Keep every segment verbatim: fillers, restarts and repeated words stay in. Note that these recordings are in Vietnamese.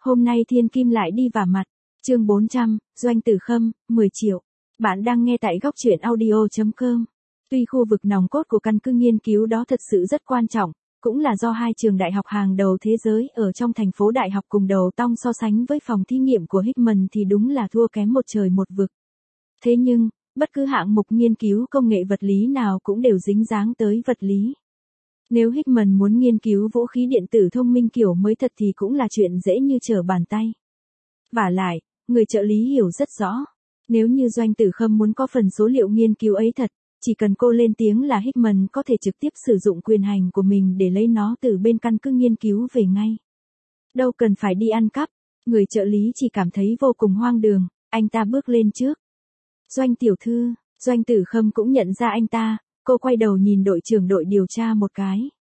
Hôm nay thiên kim lại đi vả mặt. Chương bốn trăm, Doanh Tử Khâm, mười triệu. Bạn đang nghe tại góc truyện audio chấm com. Tuy khu vực nòng cốt của căn cứ nghiên cứu đó thật sự rất quan trọng, cũng là do hai trường đại học hàng đầu thế giới ở trong thành phố đại học cùng đầu tong so sánh với phòng thí nghiệm của Hickman thì đúng là thua kém một trời một vực. Thế nhưng, bất cứ hạng mục nghiên cứu công nghệ vật lý nào cũng đều dính dáng tới vật lý. Nếu Hickman muốn nghiên cứu vũ khí điện tử thông minh kiểu mới thật thì cũng là chuyện dễ như trở bàn tay. Vả lại, người trợ lý hiểu rất rõ, nếu như Doanh Tử Khâm muốn có phần số liệu nghiên cứu ấy thật, chỉ cần cô lên tiếng là Hickman có thể trực tiếp sử dụng quyền hành của mình để lấy nó từ bên căn cứ nghiên cứu về ngay. Đâu cần phải đi ăn cắp, người trợ lý chỉ cảm thấy vô cùng hoang đường, anh ta bước lên trước. Doanh tiểu thư, Doanh Tử Khâm cũng nhận ra anh ta, cô quay đầu nhìn đội trưởng đội điều tra một cái.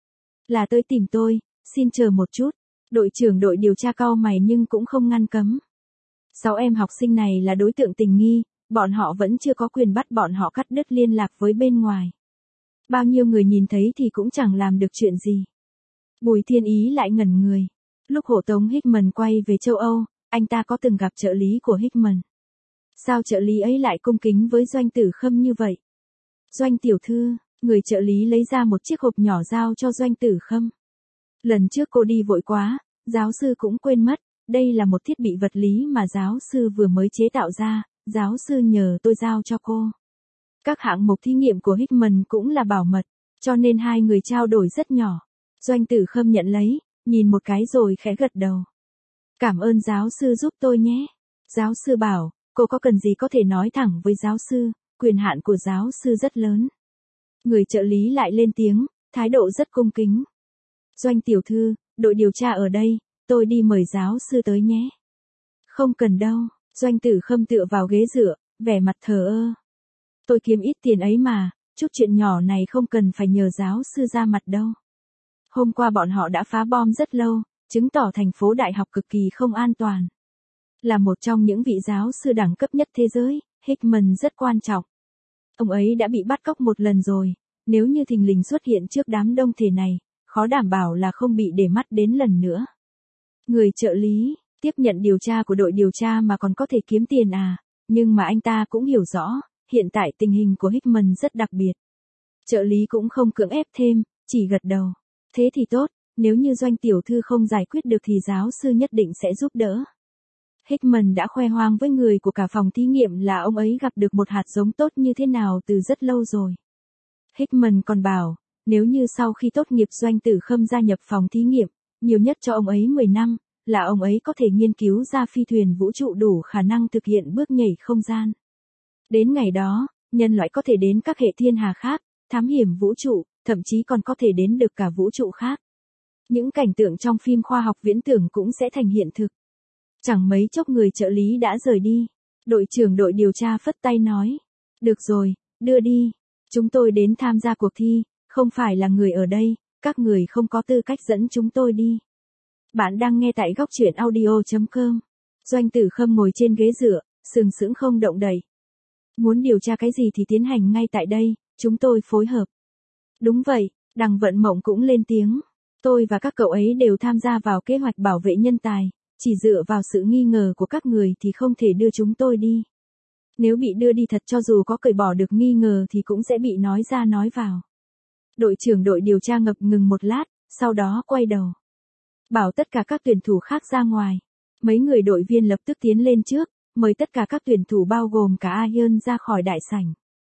Là tới tìm tôi, xin chờ một chút, đội trưởng đội điều tra cau mày nhưng cũng không ngăn cấm. Sáu em học sinh này là đối tượng tình nghi, bọn họ vẫn chưa có quyền bắt bọn họ cắt đứt liên lạc với bên ngoài. Bao nhiêu người nhìn thấy thì cũng chẳng làm được chuyện gì. Bùi Thiên Ý lại ngẩn người. Lúc hộ tống Hickman quay về châu Âu, anh ta có từng gặp trợ lý của Hickman. Sao trợ lý ấy lại cung kính với Doanh Tử Khâm như vậy? Doanh tiểu thư, người trợ lý lấy ra một chiếc hộp nhỏ giao cho Doanh Tử Khâm. Lần trước cô đi vội quá, giáo sư cũng quên mất, đây là một thiết bị vật lý mà giáo sư vừa mới chế tạo ra, giáo sư nhờ tôi giao cho cô. Các hạng mục thí nghiệm của Hickman cũng là bảo mật, cho nên hai người trao đổi rất nhỏ. Doanh Tử Khâm nhận lấy, nhìn một cái rồi khẽ gật đầu. Cảm ơn giáo sư giúp tôi nhé. Giáo sư bảo, cô có cần gì có thể nói thẳng với giáo sư, quyền hạn của giáo sư rất lớn. Người trợ lý lại lên tiếng, thái độ rất cung kính. Doanh tiểu thư, đội điều tra ở đây, tôi đi mời giáo sư tới nhé. Không cần đâu, Doanh Tử Khâm tựa vào ghế dựa, vẻ mặt thờ ơ. Tôi kiếm ít tiền ấy mà, chút chuyện nhỏ này không cần phải nhờ giáo sư ra mặt đâu. Hôm qua bọn họ đã phá bom rất lâu, chứng tỏ thành phố đại học cực kỳ không an toàn. Là một trong những vị giáo sư đẳng cấp nhất thế giới, Hickman rất quan trọng. Ông ấy đã bị bắt cóc một lần rồi, nếu như thình lình xuất hiện trước đám đông thế này, khó đảm bảo là không bị để mắt đến lần nữa. Người trợ lý, tiếp nhận điều tra của đội điều tra mà còn có thể kiếm tiền à, nhưng mà anh ta cũng hiểu rõ, hiện tại tình hình của Hickman rất đặc biệt. Trợ lý cũng không cưỡng ép thêm, chỉ gật đầu. Thế thì tốt, nếu như Doanh tiểu thư không giải quyết được thì giáo sư nhất định sẽ giúp đỡ. Hickman đã khoe khoang với người của cả phòng thí nghiệm là ông ấy gặp được một hạt giống tốt như thế nào từ rất lâu rồi. Hickman còn bảo, nếu như sau khi tốt nghiệp Doanh Tử Khâm gia nhập phòng thí nghiệm, nhiều nhất cho ông ấy mười năm, là ông ấy có thể nghiên cứu ra phi thuyền vũ trụ đủ khả năng thực hiện bước nhảy không gian. Đến ngày đó, nhân loại có thể đến các hệ thiên hà khác, thám hiểm vũ trụ, thậm chí còn có thể đến được cả vũ trụ khác. Những cảnh tượng trong phim khoa học viễn tưởng cũng sẽ thành hiện thực. Chẳng mấy chốc người trợ lý đã rời đi. Đội trưởng đội điều tra phất tay nói. Được rồi, đưa đi. Chúng tôi đến tham gia cuộc thi, không phải là người ở đây, các người không có tư cách dẫn chúng tôi đi. Bạn đang nghe tại góc truyện audio chấm com. Doanh Tử Khâm ngồi trên ghế dựa, sừng sững không động đậy. Muốn điều tra cái gì thì tiến hành ngay tại đây, chúng tôi phối hợp. Đúng vậy, Đằng Vận Mộng cũng lên tiếng. Tôi và các cậu ấy đều tham gia vào kế hoạch bảo vệ nhân tài, chỉ dựa vào sự nghi ngờ của các người thì không thể đưa chúng tôi đi. Nếu bị đưa đi thật cho dù có cởi bỏ được nghi ngờ thì cũng sẽ bị nói ra nói vào. Đội trưởng đội điều tra ngập ngừng một lát, sau đó quay đầu. Bảo tất cả các tuyển thủ khác ra ngoài. Mấy người đội viên lập tức tiến lên trước, mời tất cả các tuyển thủ bao gồm cả Ian ra khỏi đại sảnh.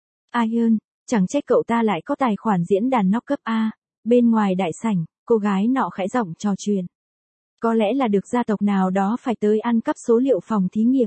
Ian, chẳng trách cậu ta lại có tài khoản diễn đàn nóc cấp A. Bên ngoài đại sảnh, cô gái nọ khẽ giọng trò chuyện. Có lẽ là được gia tộc nào đó phải tới ăn cắp số liệu phòng thí nghiệm.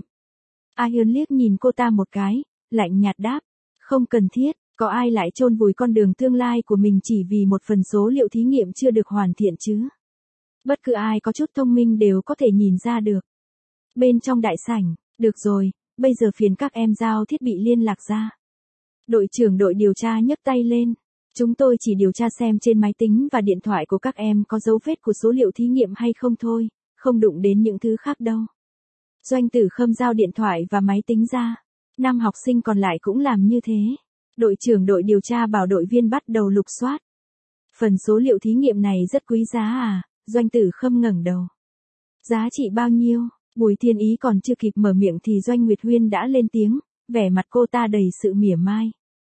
Ian liếc nhìn cô ta một cái, lạnh nhạt đáp. Không cần thiết, có ai lại chôn vùi con đường tương lai của mình chỉ vì một phần số liệu thí nghiệm chưa được hoàn thiện chứ? Bất cứ ai có chút thông minh đều có thể nhìn ra được. Bên trong đại sảnh, được rồi, bây giờ phiền các em giao thiết bị liên lạc ra. Đội trưởng đội điều tra nhấc tay lên. Chúng tôi chỉ điều tra xem trên máy tính và điện thoại của các em có dấu vết của số liệu thí nghiệm hay không thôi, không đụng đến những thứ khác đâu. Doanh Tử Khâm giao điện thoại và máy tính ra. Năm học sinh còn lại cũng làm như thế. Đội trưởng đội điều tra bảo đội viên bắt đầu lục soát. Phần số liệu thí nghiệm này rất quý giá à, Doanh Tử Khâm ngẩng đầu. Giá trị bao nhiêu? Bùi Thiên Ý còn chưa kịp mở miệng thì Doanh Nguyệt Huyên đã lên tiếng, vẻ mặt cô ta đầy sự mỉa mai.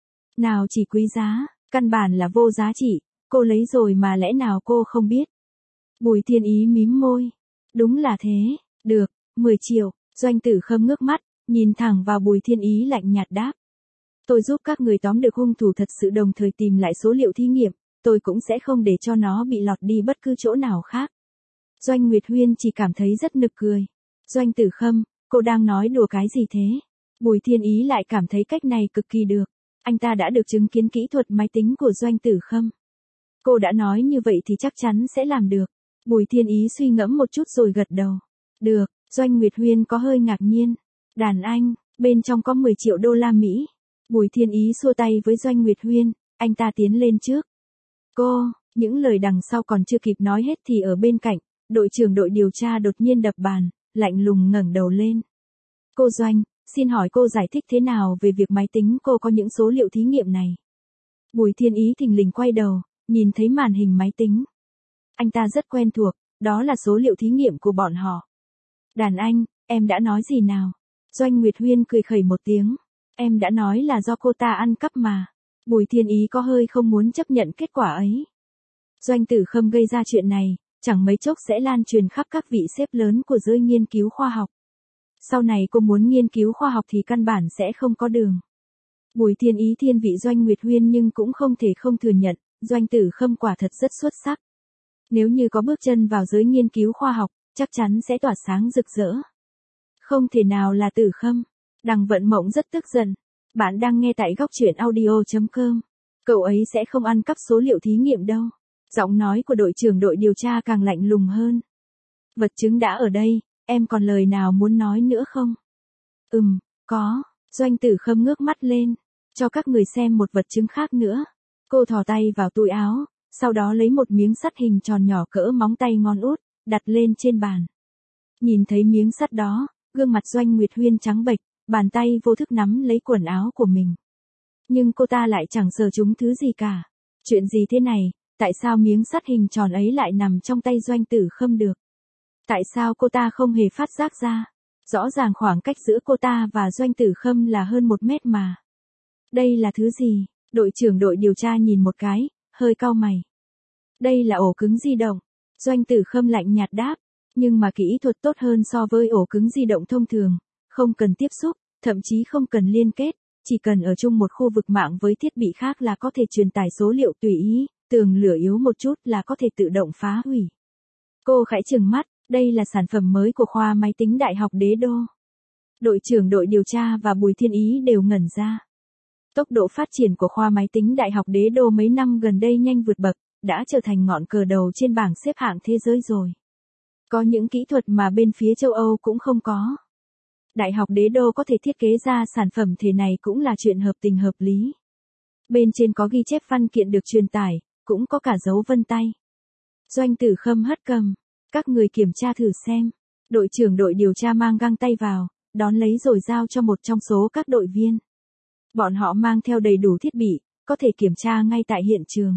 Nào chỉ quý giá, căn bản là vô giá trị, cô lấy rồi mà lẽ nào cô không biết. Bùi Thiên Ý mím môi. Đúng là thế, được, mười triệu, Doanh Tử Khâm ngước mắt, nhìn thẳng vào Bùi Thiên Ý lạnh nhạt đáp. Tôi giúp các người tóm được hung thủ thật sự đồng thời tìm lại số liệu thí nghiệm, tôi cũng sẽ không để cho nó bị lọt đi bất cứ chỗ nào khác. Doanh Nguyệt Huyên chỉ cảm thấy rất nực cười. Doanh Tử Khâm, cô đang nói đùa cái gì thế? Bùi Thiên Ý lại cảm thấy cách này cực kỳ được. Anh ta đã được chứng kiến kỹ thuật máy tính của Doanh Tử Khâm. Cô đã nói như vậy thì chắc chắn sẽ làm được. Bùi Thiên Ý suy ngẫm một chút rồi gật đầu. Được, Doanh Nguyệt Huyên có hơi ngạc nhiên. Đàn anh, bên trong có mười triệu đô la Mỹ. Bùi Thiên Ý xua tay với Doanh Nguyệt Huyên, anh ta tiến lên trước. Cô, những lời đằng sau còn chưa kịp nói hết thì ở bên cạnh, đội trưởng đội điều tra đột nhiên đập bàn, lạnh lùng ngẩng đầu lên. Cô Doanh, xin hỏi cô giải thích thế nào về việc máy tính cô có những số liệu thí nghiệm này? Bùi Thiên Ý thình lình quay đầu, nhìn thấy màn hình máy tính. Anh ta rất quen thuộc, đó là số liệu thí nghiệm của bọn họ. Đàn anh, em đã nói gì nào? Doanh Nguyệt Huyên cười khẩy một tiếng. Em đã nói là do cô ta ăn cắp mà. Bùi Thiên Ý có hơi không muốn chấp nhận kết quả ấy. Doanh Tử Khâm gây ra chuyện này, chẳng mấy chốc sẽ lan truyền khắp các vị sếp lớn của giới nghiên cứu khoa học. Sau này cô muốn nghiên cứu khoa học thì căn bản sẽ không có đường. Bùi Thiên Ý thiên vị Doanh Nguyệt Huyên nhưng cũng không thể không thừa nhận, Doanh Tử Khâm quả thật rất xuất sắc. Nếu như có bước chân vào giới nghiên cứu khoa học, chắc chắn sẽ tỏa sáng rực rỡ. Không thể nào là Tử Khâm. Đằng Vận Mộng rất tức giận. Bạn đang nghe tại góc truyện audio chấm com. Cậu ấy sẽ không ăn cắp số liệu thí nghiệm đâu. Giọng nói của đội trưởng đội điều tra càng lạnh lùng hơn. Vật chứng đã ở đây, em còn lời nào muốn nói nữa không? Ừm, có. Doanh Tử Khâm ngước mắt lên. Cho các người xem một vật chứng khác nữa. Cô thò tay vào túi áo, sau đó lấy một miếng sắt hình tròn nhỏ cỡ móng tay ngón út, đặt lên trên bàn. Nhìn thấy miếng sắt đó, gương mặt Doanh Nguyệt Huyên trắng bệch, bàn tay vô thức nắm lấy quần áo của mình. Nhưng cô ta lại chẳng sờ trúng thứ gì cả. Chuyện gì thế này, tại sao miếng sắt hình tròn ấy lại nằm trong tay Doanh Tử Khâm được? Tại sao cô ta không hề phát giác ra? Rõ ràng khoảng cách giữa cô ta và Doanh Tử Khâm là hơn một mét mà. Đây là thứ gì? Đội trưởng đội điều tra nhìn một cái, hơi cau mày. Đây là ổ cứng di động. Doanh Tử Khâm lạnh nhạt đáp. Nhưng mà kỹ thuật tốt hơn so với ổ cứng di động thông thường. Không cần tiếp xúc, thậm chí không cần liên kết. Chỉ cần ở chung một khu vực mạng với thiết bị khác là có thể truyền tải số liệu tùy ý. Tường lửa yếu một chút là có thể tự động phá hủy. Cô khẽ trừng mắt, đây là sản phẩm mới của khoa máy tính Đại học Đế Đô. Đội trưởng đội điều tra và Bùi Thiên Ý đều ngẩn ra. Tốc độ phát triển của khoa máy tính Đại học Đế Đô mấy năm gần đây nhanh vượt bậc, đã trở thành ngọn cờ đầu trên bảng xếp hạng thế giới rồi. Có những kỹ thuật mà bên phía châu Âu cũng không có. Đại học Đế Đô có thể thiết kế ra sản phẩm thế này cũng là chuyện hợp tình hợp lý. Bên trên có ghi chép văn kiện được truyền tải, cũng có cả dấu vân tay. Doanh Tử Khâm hất cầm. Các người kiểm tra thử xem. Đội trưởng đội điều tra mang găng tay vào, đón lấy rồi giao cho một trong số các đội viên. Bọn họ mang theo đầy đủ thiết bị, có thể kiểm tra ngay tại hiện trường.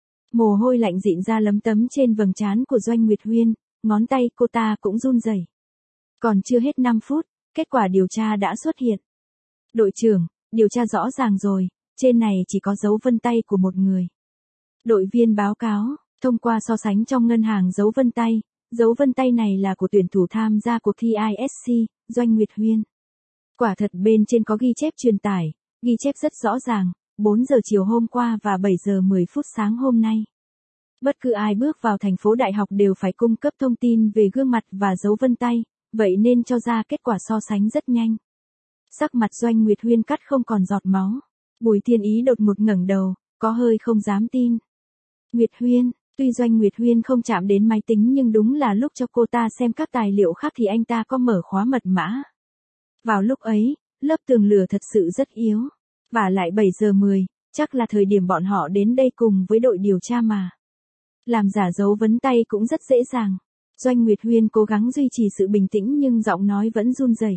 Mồ hôi lạnh rịn ra lấm tấm trên vầng trán của Doanh Nguyệt Huyên, ngón tay cô ta cũng run rẩy. Còn chưa hết năm phút, kết quả điều tra đã xuất hiện. Đội trưởng, điều tra rõ ràng rồi, trên này chỉ có dấu vân tay của một người. Đội viên báo cáo, thông qua so sánh trong ngân hàng dấu vân tay, dấu vân tay này là của tuyển thủ tham gia cuộc thi I S C, Doanh Nguyệt Huyên. Quả thật bên trên có ghi chép truyền tải, ghi chép rất rõ ràng, bốn giờ chiều hôm qua và bảy giờ mười phút sáng hôm nay. Bất cứ ai bước vào thành phố đại học đều phải cung cấp thông tin về gương mặt và dấu vân tay, vậy nên cho ra kết quả so sánh rất nhanh. Sắc mặt Doanh Nguyệt Huyên cắt không còn giọt máu. Bùi Thiên Ý đột ngột ngẩng đầu, có hơi không dám tin. Nguyệt Huyên, tuy Doanh Nguyệt Huyên không chạm đến máy tính nhưng đúng là lúc cho cô ta xem các tài liệu khác thì anh ta có mở khóa mật mã. Vào lúc ấy, lớp tường lửa thật sự rất yếu. Và lại bảy giờ mười, chắc là thời điểm bọn họ đến đây cùng với đội điều tra mà. Làm giả dấu vân tay cũng rất dễ dàng. Doanh Nguyệt Huyên cố gắng duy trì sự bình tĩnh nhưng giọng nói vẫn run rẩy.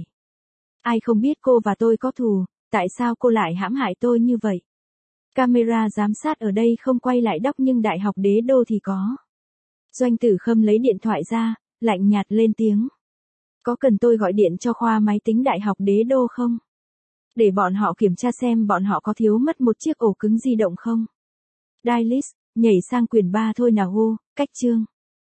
Ai không biết cô và tôi có thù, tại sao cô lại hãm hại tôi như vậy? Camera giám sát ở đây không quay lại đóc nhưng Đại học Đế Đô thì có. Doanh Tử Khâm lấy điện thoại ra, lạnh nhạt lên tiếng. Có cần tôi gọi điện cho khoa máy tính Đại học Đế Đô không? Để bọn họ kiểm tra xem bọn họ có thiếu mất một chiếc ổ cứng di động không? Dailys, nhảy sang quyển ba thôi nào hô, cách chương.